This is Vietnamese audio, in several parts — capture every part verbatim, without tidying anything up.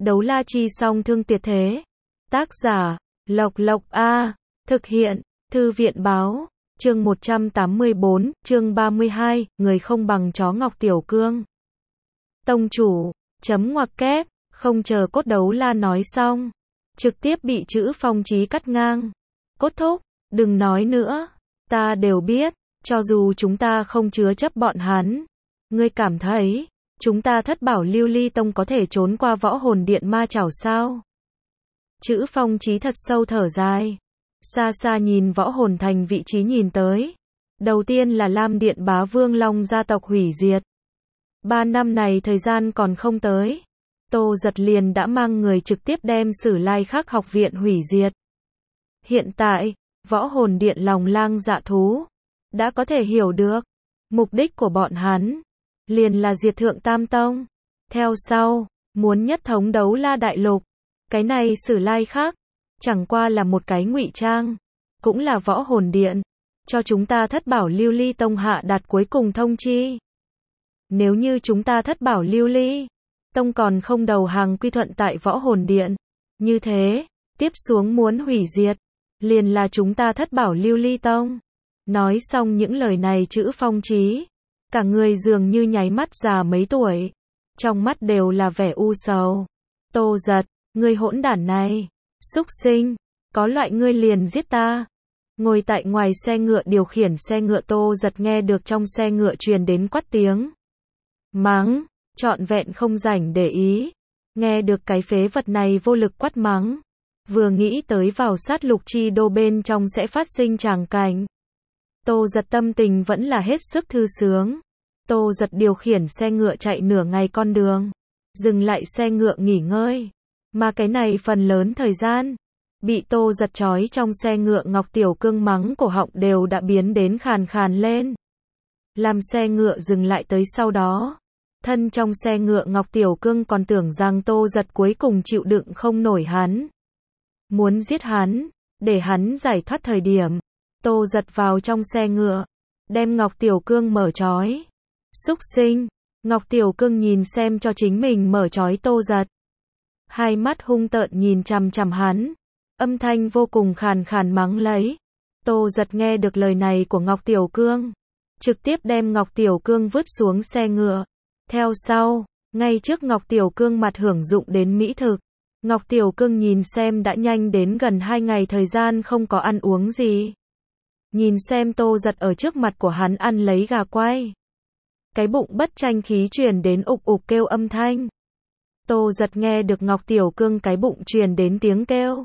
Đấu la chi song thương tuyệt thế. Tác giả, Lộc Lộc A. Thực hiện, Thư viện Báo. Chương một trăm tám mươi bốn, chương ba mươi hai, người không bằng chó Ngọc Tiểu Cương. Tông chủ, chấm ngoặc kép, không chờ Cốt Đấu La nói xong. Trực tiếp bị chữ Phong Chí cắt ngang. Cốt thúc, đừng nói nữa. Ta đều biết, cho dù chúng ta không chứa chấp bọn hắn. Ngươi cảm thấy, chúng ta Thất Bảo Lưu Ly Tông có thể trốn qua Võ Hồn Điện ma chảo sao? Chữ Phong Chí thật sâu thở dài. Xa xa nhìn Võ Hồn Thành vị trí nhìn tới. Đầu tiên là Lam Điện Bá Vương Long gia tộc hủy diệt. Ba năm này thời gian còn không tới. Tô Giật liền đã mang người trực tiếp đem Sử Lai Khắc học viện hủy diệt. Hiện tại, Võ Hồn Điện lòng lang dạ thú. Đã có thể hiểu được. Mục đích của bọn hắn. Liền là diệt Thượng Tam Tông. Theo sau, muốn nhất thống Đấu La Đại Lục. Cái này Sử Lai Khắc. Chẳng qua là một cái ngụy trang. Cũng là Võ Hồn Điện. Cho chúng ta Thất Bảo Lưu Ly Tông hạ đạt cuối cùng thông chi. Nếu như chúng ta Thất Bảo Lưu Ly Tông còn không đầu hàng quy thuận tại Võ Hồn Điện. Như thế, tiếp xuống muốn hủy diệt. Liền là chúng ta Thất Bảo Lưu Ly Tông. Nói xong những lời này chữ Phong Chí. Cả người dường như nháy mắt già mấy tuổi. Trong mắt đều là vẻ u sầu. Tô Giật, ngươi hỗn đản này. Súc sinh, có loại ngươi liền giết ta. Ngồi tại ngoài xe ngựa điều khiển xe ngựa Tô Giật nghe được trong xe ngựa truyền đến quát tiếng. Mắng, trọn vẹn không rảnh để ý. Nghe được cái phế vật này vô lực quát mắng. Vừa nghĩ tới vào sát lục chi đô bên trong sẽ phát sinh tràng cảnh. Tô Giật tâm tình vẫn là hết sức thư sướng. Tô Giật điều khiển xe ngựa chạy nửa ngày con đường. Dừng lại xe ngựa nghỉ ngơi. Mà cái này phần lớn thời gian. Bị Tô Giật trói trong xe ngựa Ngọc Tiểu Cương mắng cổ họng đều đã biến đến khàn khàn lên. Làm xe ngựa dừng lại tới sau đó. Thân trong xe ngựa Ngọc Tiểu Cương còn tưởng rằng Tô Giật cuối cùng chịu đựng không nổi hắn. Muốn giết hắn, để hắn giải thoát thời điểm. Tô Giật vào trong xe ngựa, đem Ngọc Tiểu Cương mở trói. Súc sinh, Ngọc Tiểu Cương nhìn xem cho chính mình mở trói Tô Giật. Hai mắt hung tợn nhìn chằm chằm hắn, âm thanh vô cùng khàn khàn mắng lấy. Tô Giật nghe được lời này của Ngọc Tiểu Cương, trực tiếp đem Ngọc Tiểu Cương vứt xuống xe ngựa. Theo sau, ngay trước Ngọc Tiểu Cương mặt hưởng dụng đến mỹ thực. Ngọc Tiểu Cương nhìn xem đã nhanh đến gần hai ngày thời gian không có ăn uống gì. Nhìn xem Tô Giật ở trước mặt của hắn ăn lấy gà quay. Cái bụng bất tranh khí truyền đến ục ục kêu âm thanh. Tô Giật nghe được Ngọc Tiểu Cương cái bụng truyền đến tiếng kêu.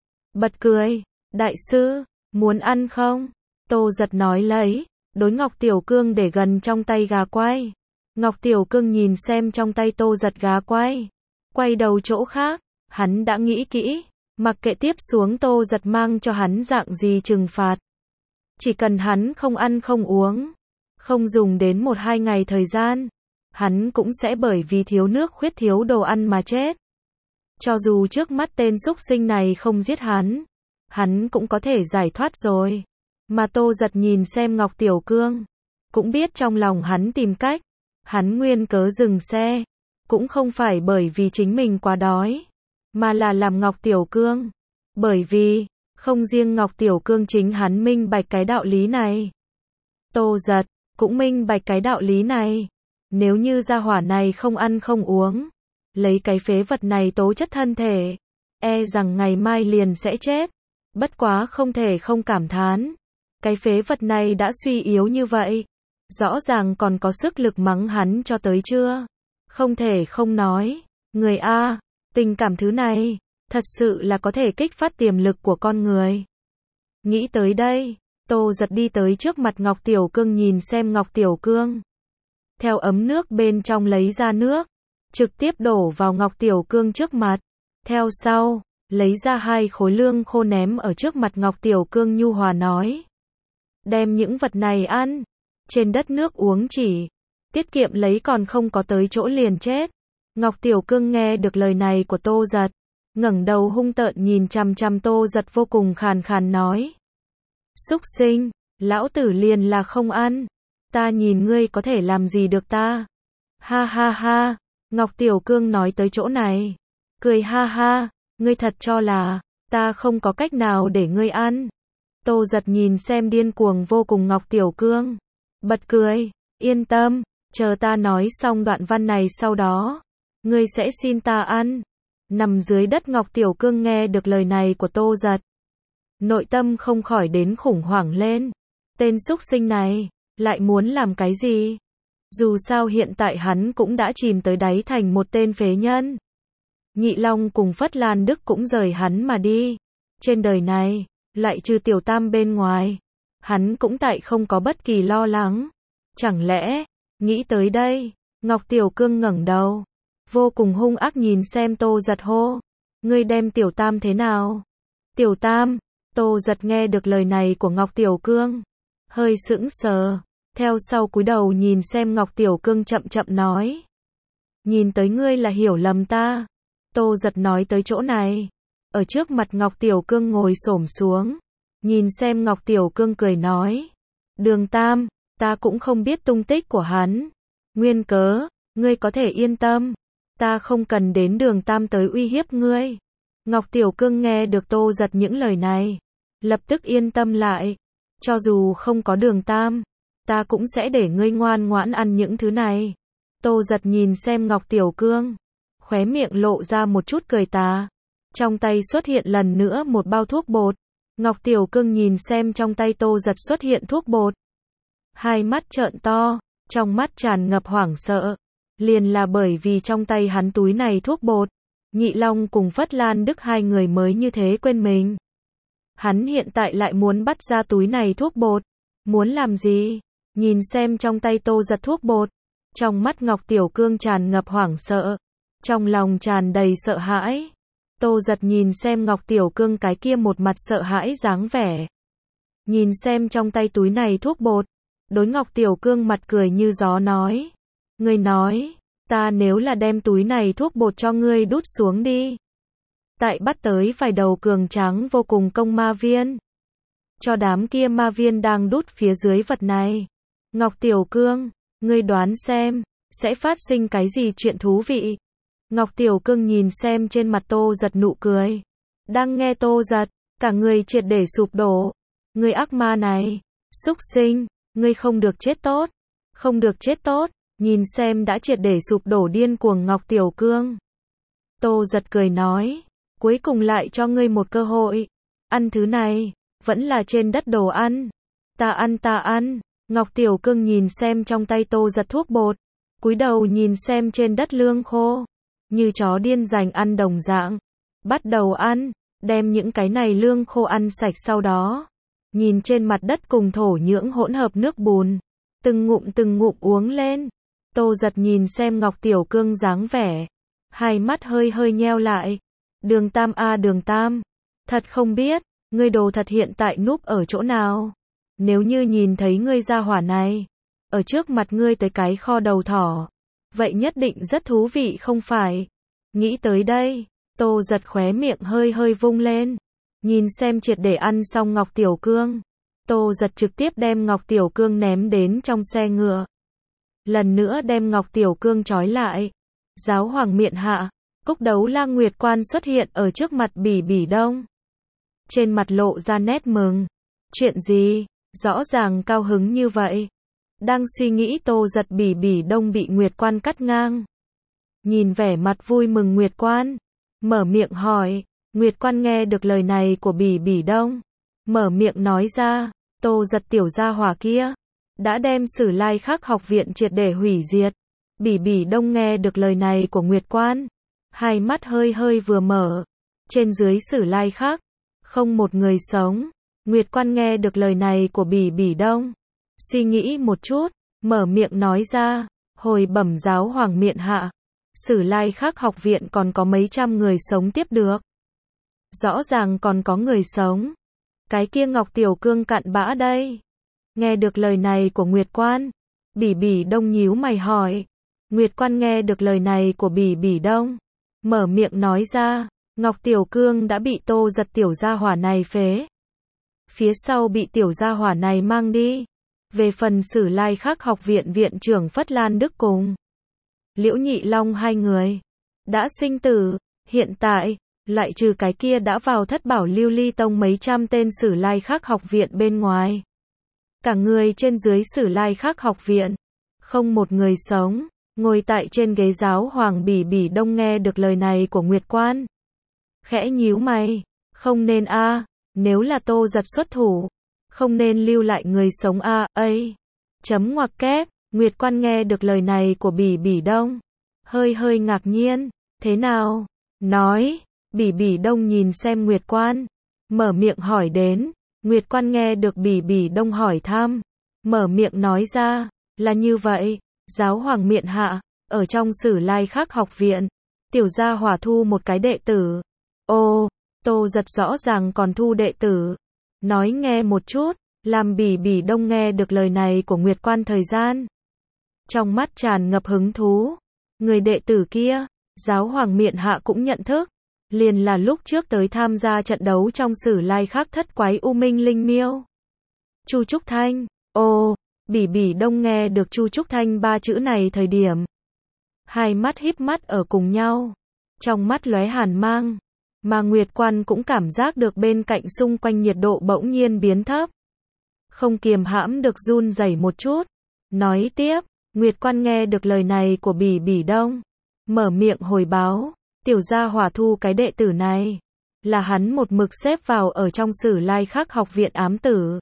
Bật cười, đại sư, muốn ăn không? Tô Giật nói lấy, đối Ngọc Tiểu Cương để gần trong tay gà quay. Ngọc Tiểu Cương nhìn xem trong tay Tô Giật gà quay. Quay đầu chỗ khác, hắn đã nghĩ kỹ, mặc kệ tiếp xuống Tô Giật mang cho hắn dạng gì trừng phạt. Chỉ cần hắn không ăn không uống, không dùng đến một hai ngày thời gian, hắn cũng sẽ bởi vì thiếu nước khuyết thiếu đồ ăn mà chết. Cho dù trước mắt tên súc sinh này không giết hắn, hắn cũng có thể giải thoát rồi. Mà Tô Giật nhìn xem Ngọc Tiểu Cương, cũng biết trong lòng hắn tìm cách. Hắn nguyên cớ dừng xe, cũng không phải bởi vì chính mình quá đói, mà là làm Ngọc Tiểu Cương. Bởi vì, không riêng Ngọc Tiểu Cương chính hắn minh bạch cái đạo lý này. Tô Giật, cũng minh bạch cái đạo lý này. Nếu như gia hỏa này không ăn không uống, lấy cái phế vật này tố chất thân thể, e rằng ngày mai liền sẽ chết. Bất quá không thể không cảm thán. Cái phế vật này đã suy yếu như vậy. Rõ ràng còn có sức lực mắng hắn cho tới chưa? Không thể không nói. Người A, tình cảm thứ này, thật sự là có thể kích phát tiềm lực của con người. Nghĩ tới đây, Tô Giật đi tới trước mặt Ngọc Tiểu Cương nhìn xem Ngọc Tiểu Cương. Theo ấm nước bên trong lấy ra nước, trực tiếp đổ vào Ngọc Tiểu Cương trước mặt. Theo sau, lấy ra hai khối lương khô ném ở trước mặt Ngọc Tiểu Cương nhu hòa nói. Đem những vật này ăn. Trên đất nước uống chỉ. Tiết kiệm lấy còn không có tới chỗ liền chết. Ngọc Tiểu Cương nghe được lời này của Tô Giật. ngẩng đầu hung tợn nhìn chằm chằm Tô Giật vô cùng khàn khàn nói. Súc sinh, lão tử liền là không ăn. Ta nhìn ngươi có thể làm gì được ta. Ha ha ha. Ngọc Tiểu Cương nói tới chỗ này. cười ha ha, ngươi thật cho là, ta không có cách nào để ngươi ăn. Tô Giật nhìn xem điên cuồng vô cùng Ngọc Tiểu Cương. Bật cười, yên tâm, chờ ta nói xong đoạn văn này sau đó, ngươi sẽ xin ta ăn. Nằm dưới đất Ngọc Tiểu Cương nghe được lời này của Tô Giật. Nội tâm không khỏi đến khủng hoảng lên. Tên súc sinh này, lại muốn làm cái gì? Dù sao hiện tại hắn cũng đã chìm tới đáy thành một tên phế nhân. Nhị Long cùng Phất Lan Đức cũng rời hắn mà đi. Trên đời này, lại trừ Tiểu Tam bên ngoài, hắn cũng tại không có bất kỳ lo lắng. Chẳng lẽ, nghĩ tới đây, Ngọc Tiểu Cương ngẩng đầu, vô cùng hung ác nhìn xem Tô Giật hô, ngươi đem Tiểu Tam thế nào? Tiểu Tam, Tô Giật nghe được lời này của Ngọc Tiểu Cương, hơi sững sờ, theo sau cúi đầu nhìn xem Ngọc Tiểu Cương chậm chậm nói. Nhìn tới ngươi là hiểu lầm ta. Tô Giật nói tới chỗ này, ở trước mặt Ngọc Tiểu Cương ngồi xổm xuống, nhìn xem Ngọc Tiểu Cương cười nói. Đường Tam, ta cũng không biết tung tích của hắn. Nguyên cớ, ngươi có thể yên tâm, ta không cần đến Đường Tam tới uy hiếp ngươi. Ngọc Tiểu Cương nghe được Tô Giật những lời này, lập tức yên tâm lại. Cho dù không có Đường Tam, ta cũng sẽ để ngươi ngoan ngoãn ăn những thứ này. Tô Giật nhìn xem Ngọc Tiểu Cương, khóe miệng lộ ra một chút cười tà. Trong tay xuất hiện lần nữa một bao thuốc bột. Ngọc Tiểu Cương nhìn xem trong tay Tô Giật xuất hiện thuốc bột. Hai mắt trợn to, trong mắt tràn ngập hoảng sợ. Liền là bởi vì trong tay hắn túi này thuốc bột, Nhị Long cùng Phất Lan Đức hai người mới như thế quên mình. Hắn hiện tại lại muốn bắt ra túi này thuốc bột. Muốn làm gì? Nhìn xem trong tay Tô Giật thuốc bột. Trong mắt Ngọc Tiểu Cương tràn ngập hoảng sợ. Trong lòng tràn đầy sợ hãi. Tô Giật nhìn xem Ngọc Tiểu Cương cái kia một mặt sợ hãi dáng vẻ. Nhìn xem trong tay túi này thuốc bột. Đối Ngọc Tiểu Cương mặt cười như gió nói. Ngươi nói, ta nếu là đem túi này thuốc bột cho ngươi đút xuống đi. Tại bắt tới vài đầu cường tráng vô cùng công ma viên. Cho đám kia ma viên đang đút phía dưới vật này. Ngọc Tiểu Cương, ngươi đoán xem, sẽ phát sinh cái gì chuyện thú vị. Ngọc Tiểu Cương nhìn xem trên mặt Tô Giật nụ cười. Đang nghe Tô Giật, cả người triệt để sụp đổ. Ngươi ác ma này, súc sinh, ngươi không được chết tốt. Không được chết tốt, nhìn xem đã triệt để sụp đổ điên cuồng Ngọc Tiểu Cương. Tô Giật cười nói, cuối cùng lại cho ngươi một cơ hội. Ăn thứ này, vẫn là trên đất đồ ăn. Ta ăn ta ăn. Ngọc Tiểu Cương nhìn xem trong tay Tô Giật thuốc bột. Cúi đầu nhìn xem trên đất lương khô. Như chó điên giành ăn đồng dạng. Bắt đầu ăn, đem những cái này lương khô ăn sạch sau đó. Nhìn trên mặt đất cùng thổ nhưỡng hỗn hợp nước bùn. Từng ngụm từng ngụm uống lên. Tô Giật nhìn xem Ngọc Tiểu Cương dáng vẻ. Hai mắt hơi hơi nheo lại. Đường Tam a Đường Tam. Thật không biết, ngươi đồ thật hiện tại núp ở chỗ nào. Nếu như nhìn thấy ngươi ra hỏa này. Ở trước mặt ngươi tới cái kho đầu thỏ. Vậy nhất định rất thú vị không phải? Nghĩ tới đây, Tô Giật khóe miệng hơi hơi vung lên. Nhìn xem triệt để ăn xong Ngọc Tiểu Cương. Tô Giật trực tiếp đem Ngọc Tiểu Cương ném đến trong xe ngựa. Lần nữa đem Ngọc Tiểu Cương trói lại. Giáo hoàng miện hạ, Cúc Đấu La Nguyệt Quan xuất hiện ở trước mặt Bỉ Bỉ Đông. Trên mặt lộ ra nét mừng. Chuyện gì? Rõ ràng cao hứng như vậy. Đang suy nghĩ Tô Giật Bỉ Bỉ Đông bị Nguyệt Quan cắt ngang. Nhìn vẻ mặt vui mừng Nguyệt Quan. Mở miệng hỏi. Nguyệt Quan nghe được lời này của Bỉ Bỉ Đông. Mở miệng nói ra. Tô Giật tiểu gia hỏa kia. Đã đem Sử Lai Khắc học viện triệt để hủy diệt. Bỉ Bỉ Đông nghe được lời này của Nguyệt Quan. Hai mắt hơi hơi vừa mở. Trên dưới Sử Lai Khắc. Không một người sống. Nguyệt Quan nghe được lời này của Bỉ Bỉ Đông. Suy nghĩ một chút. Mở miệng nói ra. Hồi bẩm giáo hoàng miện hạ. Sử Lai Khắc học viện còn có mấy trăm người sống tiếp được. Rõ ràng còn có người sống. Cái kia Ngọc Tiểu Cương cặn bã đây. Nghe được lời này của Nguyệt Quan. Bỉ Bỉ Đông nhíu mày hỏi. Nguyệt Quan nghe được lời này của Bỉ Bỉ Đông. Mở miệng nói ra. Ngọc Tiểu Cương đã bị Tô Giật tiểu gia hỏa này phế. Phía sau bị tiểu gia hỏa này mang đi. Về phần Sử Lai Khắc học viện viện trưởng Phất Lan Đức cùng Liễu Nhị Long hai người. Đã sinh tử. Hiện tại, loại trừ cái kia đã vào thất bảo lưu ly tông mấy trăm tên Sử Lai Khắc học viện bên ngoài. Cả người trên dưới Sử Lai Khắc học viện, không một người sống. Ngồi tại trên ghế giáo hoàng Bỉ Bỉ Đông nghe được lời này của Nguyệt Quan. Khẽ nhíu mày, không nên a, à, nếu là Tô Giật xuất thủ, không nên lưu lại người sống a, à, ấy. Chấm ngoặc kép, Nguyệt Quan nghe được lời này của Bỉ Bỉ Đông, hơi hơi ngạc nhiên, thế nào? Nói, Bỉ Bỉ Đông nhìn xem Nguyệt Quan, mở miệng hỏi đến, Nguyệt Quan nghe được Bỉ Bỉ Đông hỏi thăm, mở miệng nói ra, là như vậy. Giáo hoàng miện hạ, ở trong Sử Lai Khắc học viện, tiểu gia hỏa thu một cái đệ tử. Ô, Tô Giật rõ ràng còn thu đệ tử. Nói nghe một chút, làm Bỉ Bỉ Đông nghe được lời này của Nguyệt Quan thời gian. Trong mắt tràn ngập hứng thú. Người đệ tử kia, giáo hoàng miện hạ cũng nhận thức. Liền là lúc trước tới tham gia trận đấu trong Sử Lai Khắc thất quái U Minh Linh Miêu. Chu Trúc Thanh, ô. Bỉ Bỉ Đông nghe được Chu Trúc Thanh ba chữ này thời điểm, hai mắt híp mắt ở cùng nhau, trong mắt lóe hàn mang, mà Nguyệt Quan cũng cảm giác được bên cạnh xung quanh nhiệt độ bỗng nhiên biến thấp, không kiềm hãm được run rẩy một chút. Nói tiếp, Nguyệt Quan nghe được lời này của Bỉ Bỉ Đông, mở miệng hồi báo, tiểu gia hỏa thu cái đệ tử này, là hắn một mực xếp vào ở trong Sử Lai Khắc học viện ám tử.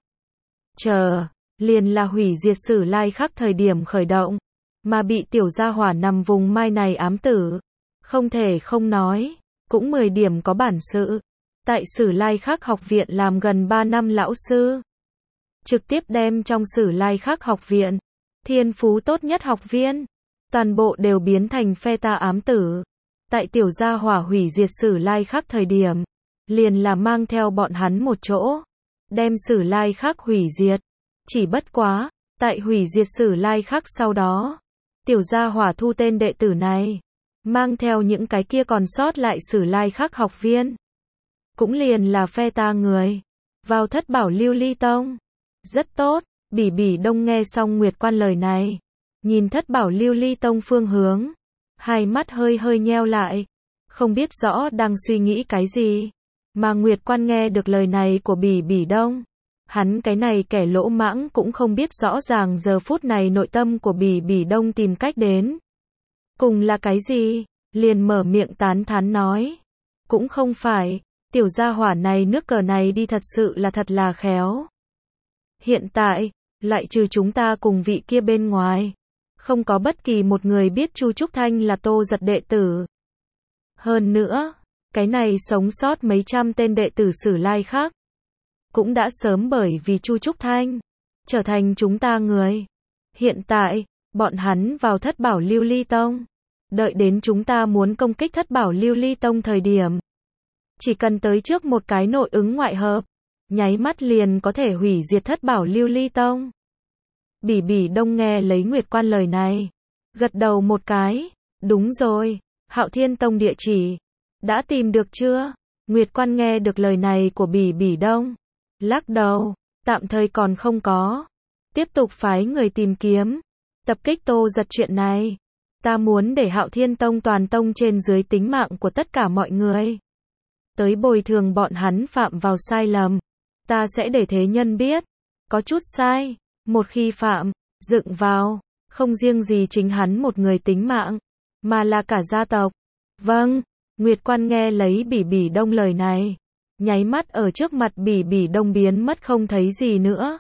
Chờ. Liền là hủy diệt Sử Lai Khắc thời điểm khởi động, mà bị tiểu gia hỏa nằm vùng mai này ám tử. Không thể không nói, cũng mười điểm có bản sự. Tại Sử Lai Khắc học viện làm gần ba năm lão sư. Trực tiếp đem trong Sử Lai Khắc học viện, thiên phú tốt nhất học viên, toàn bộ đều biến thành phe ta ám tử. Tại tiểu gia hỏa hủy diệt Sử Lai Khắc thời điểm, liền là mang theo bọn hắn một chỗ, đem Sử Lai Khắc hủy diệt. Chỉ bất quá, tại hủy diệt Sử Lai Khắc sau đó, tiểu gia hỏa thu tên đệ tử này, mang theo những cái kia còn sót lại Sử Lai Khắc học viên, cũng liền là phe ta người, vào thất bảo lưu ly tông. Rất tốt, Bỉ Bỉ Đông nghe xong Nguyệt Quan lời này, nhìn thất bảo lưu ly tông phương hướng, hai mắt hơi hơi nheo lại, không biết rõ đang suy nghĩ cái gì, mà Nguyệt Quan nghe được lời này của Bỉ Bỉ Đông. Hắn cái này kẻ lỗ mãng cũng không biết rõ ràng giờ phút này nội tâm của Bỉ Bỉ Đông tìm cách đến. Cùng là cái gì? Liền mở miệng tán thán nói. Cũng không phải, tiểu gia hỏa này nước cờ này đi thật sự là thật là khéo. Hiện tại, lại trừ chúng ta cùng vị kia bên ngoài, không có bất kỳ một người biết Chu Trúc Thanh là Tô Giật đệ tử. Hơn nữa, cái này sống sót mấy trăm tên đệ tử Sử Lai Khắc, cũng đã sớm bởi vì Chu Trúc Thanh, trở thành chúng ta người. Hiện tại, bọn hắn vào thất bảo lưu ly tông. Đợi đến chúng ta muốn công kích thất bảo lưu ly tông thời điểm. Chỉ cần tới trước một cái nội ứng ngoại hợp, nháy mắt liền có thể hủy diệt thất bảo lưu ly tông. Bỉ Bỉ Đông nghe lấy Nguyệt Quan lời này, gật đầu một cái, đúng rồi, Hạo Thiên Tông địa chỉ, đã tìm được chưa? Nguyệt Quan nghe được lời này của Bỉ Bỉ Đông, lắc đầu, tạm thời còn không có. Tiếp tục phái người tìm kiếm, tập kích Tô Giật chuyện này. Ta muốn để Hạo Thiên Tông toàn tông trên dưới tính mạng của tất cả mọi người. Tới bồi thường bọn hắn phạm vào sai lầm. Ta sẽ để thế nhân biết. Có chút sai. Một khi phạm, dựng vào. Không riêng gì chính hắn một người tính mạng. Mà là cả gia tộc. Vâng. Nguyệt Quan nghe lấy Bỉ Bỉ Đông lời này. Nháy mắt ở trước mặt Bỉ Bỉ Đông biến mất không thấy gì nữa.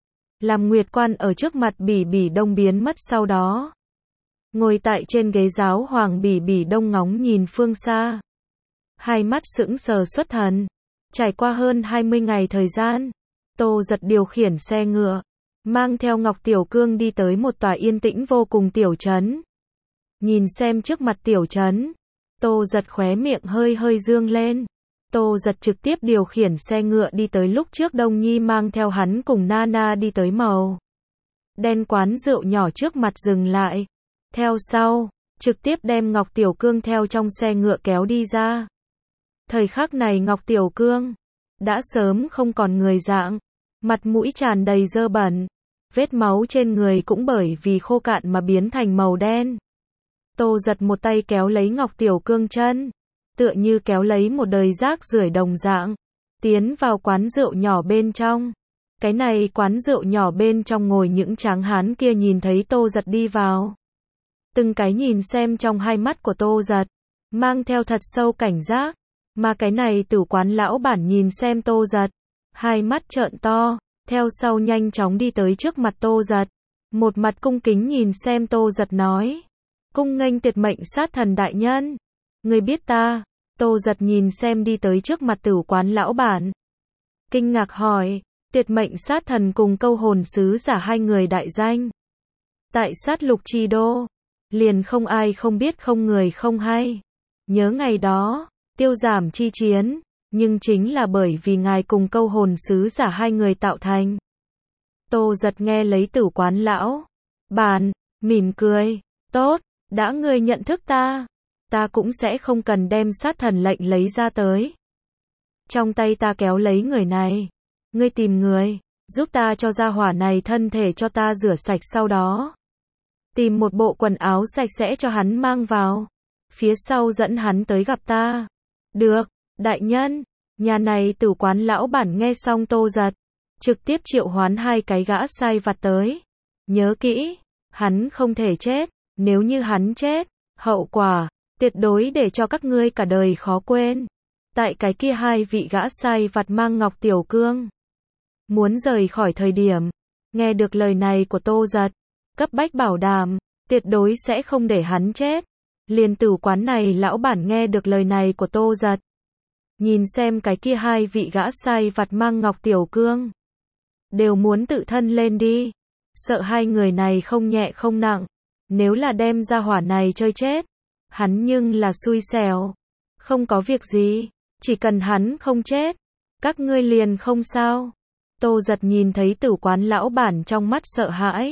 Làm Nguyệt Quan ở trước mặt Bỉ Bỉ Đông biến mất sau đó. Ngồi tại trên ghế giáo hoàng Bỉ Bỉ Đông ngóng nhìn phương xa. Hai mắt sững sờ xuất thần. Trải qua hơn hai mươi ngày thời gian, Tô Giật điều khiển xe ngựa, mang theo Ngọc Tiểu Cương đi tới một tòa yên tĩnh vô cùng tiểu trấn. Nhìn xem trước mặt tiểu trấn, Tô Giật khóe miệng hơi hơi dương lên. Tô Giật trực tiếp điều khiển xe ngựa đi tới lúc trước Đông Nhi mang theo hắn cùng Nana đi tới màu đen quán rượu nhỏ trước mặt dừng lại. Theo sau, trực tiếp đem Ngọc Tiểu Cương theo trong xe ngựa kéo đi ra. Thời khắc này Ngọc Tiểu Cương đã sớm không còn người dạng, mặt mũi tràn đầy dơ bẩn, vết máu trên người cũng bởi vì khô cạn mà biến thành màu đen. Tô Giật một tay kéo lấy Ngọc Tiểu Cương chân, tựa như kéo lấy một đời rác rưởi đồng dạng, tiến vào quán rượu nhỏ bên trong. Cái này quán rượu nhỏ bên trong ngồi những tráng hán kia nhìn thấy Tô Giật đi vào. Từng cái nhìn xem trong hai mắt của Tô Giật, mang theo thật sâu cảnh giác, mà cái này tử quán lão bản nhìn xem Tô Giật, hai mắt trợn to, theo sau nhanh chóng đi tới trước mặt Tô Giật, một mặt cung kính nhìn xem Tô Giật nói, cung nghênh tuyệt mệnh sát thần đại nhân, người biết ta? Tô Giật nhìn xem đi tới trước mặt tử quán lão bản, kinh ngạc hỏi, tuyệt mệnh sát thần cùng câu hồn sứ giả hai người đại danh, tại sát lục chi đô, liền không ai không biết không người không hay, nhớ ngày đó, tiêu giảm chi chiến, nhưng chính là bởi vì ngài cùng câu hồn sứ giả hai người tạo thành. Tô Giật nghe lấy tử quán lão bản, mỉm cười, tốt, đã ngươi nhận thức ta, ta cũng sẽ không cần đem sát thần lệnh lấy ra tới. Trong tay ta kéo lấy người này, ngươi tìm người, giúp ta cho gia hỏa này thân thể cho ta rửa sạch sau đó. Tìm một bộ quần áo sạch sẽ cho hắn mang vào, phía sau dẫn hắn tới gặp ta. Được, đại nhân, nhà này tử quán lão bản nghe xong Tô Giật, trực tiếp triệu hoán hai cái gã sai vặt tới. Nhớ kỹ, hắn không thể chết, nếu như hắn chết, hậu quả, tuyệt đối để cho các ngươi cả đời khó quên. Tại cái kia hai vị gã sai vặt mang Ngọc Tiểu Cương, muốn rời khỏi thời điểm, nghe được lời này của Tô Giật, cấp bách bảo đảm, tuyệt đối sẽ không để hắn chết. Liền tử quán này lão bản nghe được lời này của Tô Giật, nhìn xem cái kia hai vị gã sai vặt mang Ngọc Tiểu Cương, đều muốn tự thân lên đi, sợ hai người này không nhẹ không nặng, nếu là đem ra hỏa này chơi chết, hắn nhưng là xui xẻo, không có việc gì, chỉ cần hắn không chết, các ngươi liền không sao. Tô Giật nhìn thấy tử quán lão bản trong mắt sợ hãi,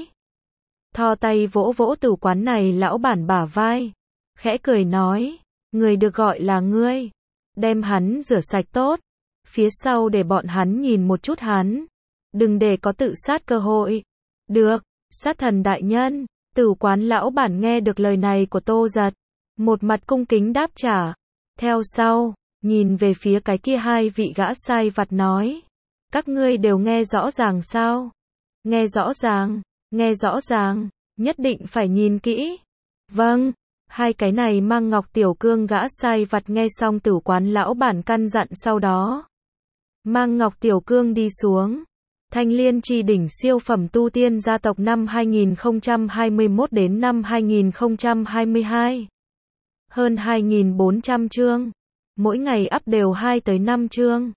thò tay vỗ vỗ tử quán này lão bản bả vai, khẽ cười nói, người được gọi là ngươi, đem hắn rửa sạch tốt, phía sau để bọn hắn nhìn một chút hắn, đừng để có tự sát cơ hội. Được, sát thần đại nhân. Tử quán lão bản nghe được lời này của Tô Giật, một mặt cung kính đáp trả, theo sau, nhìn về phía cái kia hai vị gã sai vặt nói, các ngươi đều nghe rõ ràng sao? Nghe rõ ràng, nghe rõ ràng, nhất định phải nhìn kỹ. Vâng, hai cái này mang Ngọc Tiểu Cương gã sai vặt nghe xong tử quán lão bản căn dặn sau đó, mang Ngọc Tiểu Cương đi xuống. Thanh Liên Chi đỉnh siêu phẩm tu tiên gia tộc năm hai nghìn không trăm hai mươi mốt đến năm hai nghìn không trăm hai mươi hai. Hơn hai nghìn bốn trăm chương. Mỗi ngày up đều hai tới năm chương.